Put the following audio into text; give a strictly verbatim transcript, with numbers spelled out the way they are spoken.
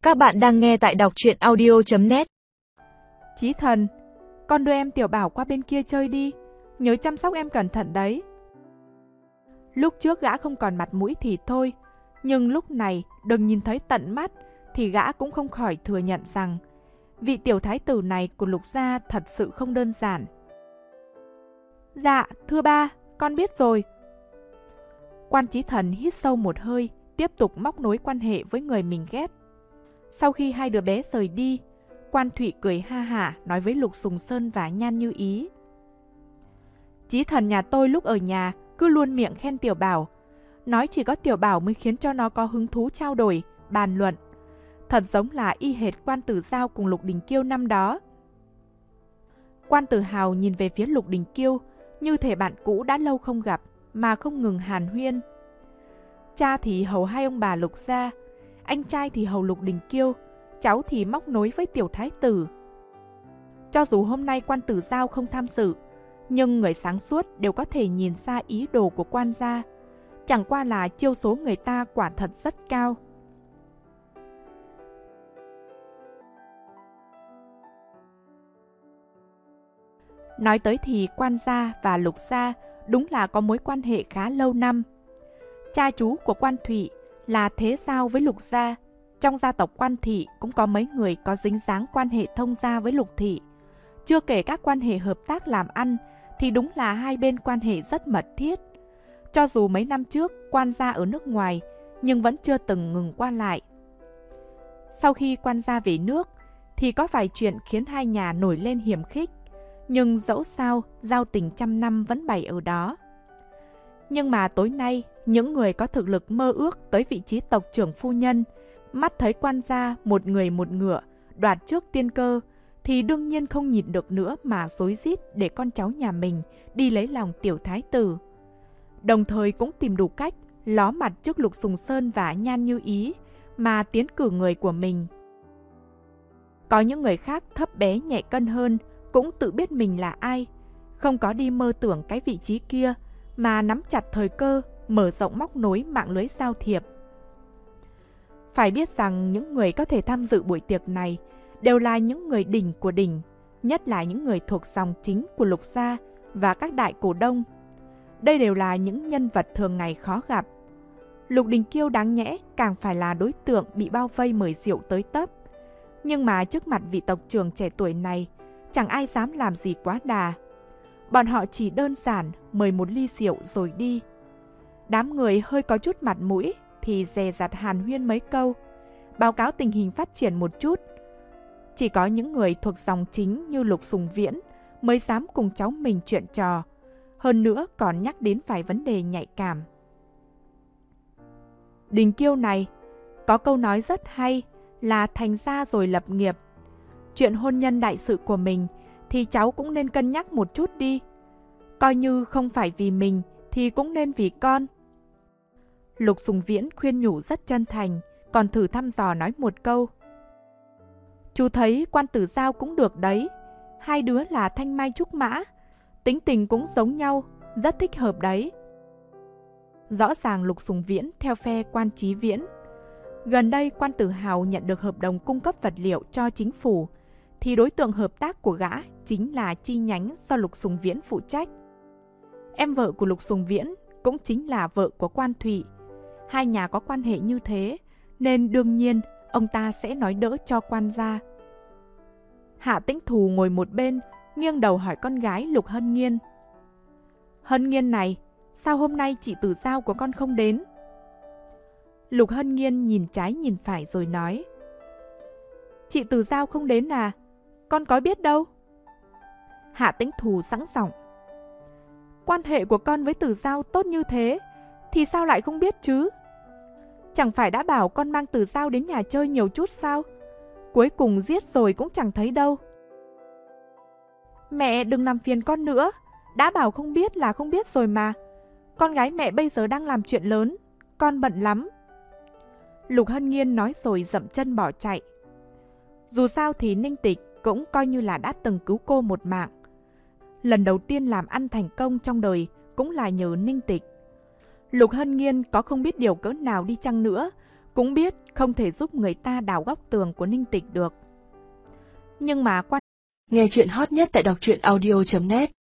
Các bạn đang nghe tại đọc truyện audio chấm net. Chí Thần, con đưa em Tiểu Bảo qua bên kia chơi đi, nhớ chăm sóc em cẩn thận đấy. Lúc trước gã không còn mặt mũi thì thôi, nhưng lúc này đừng nhìn thấy tận mắt thì gã cũng không khỏi thừa nhận rằng vị tiểu thái tử này của Lục gia thật sự không đơn giản. Dạ, thưa ba, con biết rồi. Quan Chí Thần hít sâu một hơi, tiếp tục móc nối quan hệ với người mình ghét. Sau khi hai đứa bé rời đi, Quan Thụy cười ha hả nói với Lục Sùng Sơn và Nhan Như Ý. Chí Thần nhà tôi lúc ở nhà cứ luôn miệng khen Tiểu Bảo, nói chỉ có Tiểu Bảo mới khiến cho nó có hứng thú trao đổi, bàn luận. Thật giống là y hệt Quan Tử Giao cùng Lục Đình Kiêu năm đó. Quan Tử Hào nhìn về phía Lục Đình Kiêu, như thể bạn cũ đã lâu không gặp mà không ngừng hàn huyên. Cha thì hầu hai ông bà Lục gia, anh trai thì hầu Lục Đình Kiêu, cháu thì móc nối với tiểu thái tử. Cho dù hôm nay Quan Tử Giao không tham dự, nhưng người sáng suốt đều có thể nhìn ra ý đồ của quan gia. Chẳng qua là chiêu số người ta quả thật rất cao. Nói tới thì Quan gia và Lục gia đúng là có mối quan hệ khá lâu năm. Cha chú của Quan Thụy là thế giao với Lục gia. Trong gia tộc Quan thị cũng có mấy người có dính dáng quan hệ thông gia với Lục thị. Chưa kể các quan hệ hợp tác làm ăn thì đúng là hai bên quan hệ rất mật thiết. Cho dù mấy năm trước quan gia ở nước ngoài nhưng vẫn chưa từng ngừng qua lại. Sau khi quan gia về nước thì có vài chuyện khiến hai nhà nổi lên hiềm khích. Nhưng dẫu sao, giao tình trăm năm vẫn bày ở đó. Nhưng mà tối nay, những người có thực lực mơ ước tới vị trí tộc trưởng phu nhân, mắt thấy quan gia một người một ngựa, đoạt trước tiên cơ, thì đương nhiên không nhịn được nữa mà rối rít để con cháu nhà mình đi lấy lòng tiểu thái tử. Đồng thời cũng tìm đủ cách ló mặt trước Lục Sùng Sơn và Nhan Như Ý mà tiến cử người của mình. Có những người khác thấp bé nhẹ cân hơn, cũng tự biết mình là ai, không có đi mơ tưởng cái vị trí kia mà nắm chặt thời cơ, mở rộng móc nối mạng lưới giao thiệp. Phải biết rằng những người có thể tham dự buổi tiệc này đều là những người đỉnh của đỉnh, nhất là những người thuộc dòng chính của Lục gia và các đại cổ đông. Đây đều là những nhân vật thường ngày khó gặp. Lục Đình Kiêu đáng nhẽ càng phải là đối tượng bị bao vây mời rượu tới tấp. Nhưng mà trước mặt vị tộc trưởng trẻ tuổi này, chẳng ai dám làm gì quá đà. Bọn họ chỉ đơn giản mời một ly rượu rồi đi. Đám người hơi có chút mặt mũi thì dè dặt hàn huyên mấy câu, báo cáo tình hình phát triển một chút. Chỉ có những người thuộc dòng chính như Lục Sùng Viễn mới dám cùng cháu mình chuyện trò, hơn nữa còn nhắc đến vài vấn đề nhạy cảm. Đình Kiêu này, có câu nói rất hay là thành gia rồi lập nghiệp. Chuyện hôn nhân đại sự của mình thì cháu cũng nên cân nhắc một chút đi. Coi như không phải vì mình thì cũng nên vì con. Lục Sùng Viễn khuyên nhủ rất chân thành, còn thử thăm dò nói một câu. Chú thấy Quan Tử Giao cũng được đấy. Hai đứa là thanh mai trúc mã, tính tình cũng giống nhau, rất thích hợp đấy. Rõ ràng Lục Sùng Viễn theo phe Quan Chí Viễn. Gần đây Quan Tử Hào nhận được hợp đồng cung cấp vật liệu cho chính phủ, thì đối tượng hợp tác của gã chính là chi nhánh do Lục Sùng Viễn phụ trách. Em vợ của Lục Sùng Viễn cũng chính là vợ của Quan Thụy. Hai nhà có quan hệ như thế, nên đương nhiên ông ta sẽ nói đỡ cho quan gia. Hạ Tĩnh Thù ngồi một bên, nghiêng đầu hỏi con gái Lục Hân Nghiên. Hân Nghiên này, sao hôm nay chị Tử Giao của con không đến? Lục Hân Nghiên nhìn trái nhìn phải rồi nói. Chị Tử Giao không đến à? Con có biết đâu. Hạ Tĩnh Thù sẵn giọng. Quan hệ của con với Tử Giao tốt như thế, thì sao lại không biết chứ? Chẳng phải đã bảo con mang Tử Giao đến nhà chơi nhiều chút sao? Cuối cùng giết rồi cũng chẳng thấy đâu. Mẹ đừng làm phiền con nữa, đã bảo không biết là không biết rồi mà. Con gái mẹ bây giờ đang làm chuyện lớn, con bận lắm. Lục Hân Nghiên nói rồi dậm chân bỏ chạy. Dù sao thì Ninh Tịch cũng coi như là đã từng cứu cô một mạng. Lần đầu tiên làm ăn thành công trong đời cũng là nhờ Ninh Tịch. Lục Hân Nghiên có không biết điều cỡ nào đi chăng nữa cũng biết không thể giúp người ta đào góc tường của Ninh Tịch được. Nhưng mà quan Nghe chuyện hot nhất tại đọc truyện audio chấm net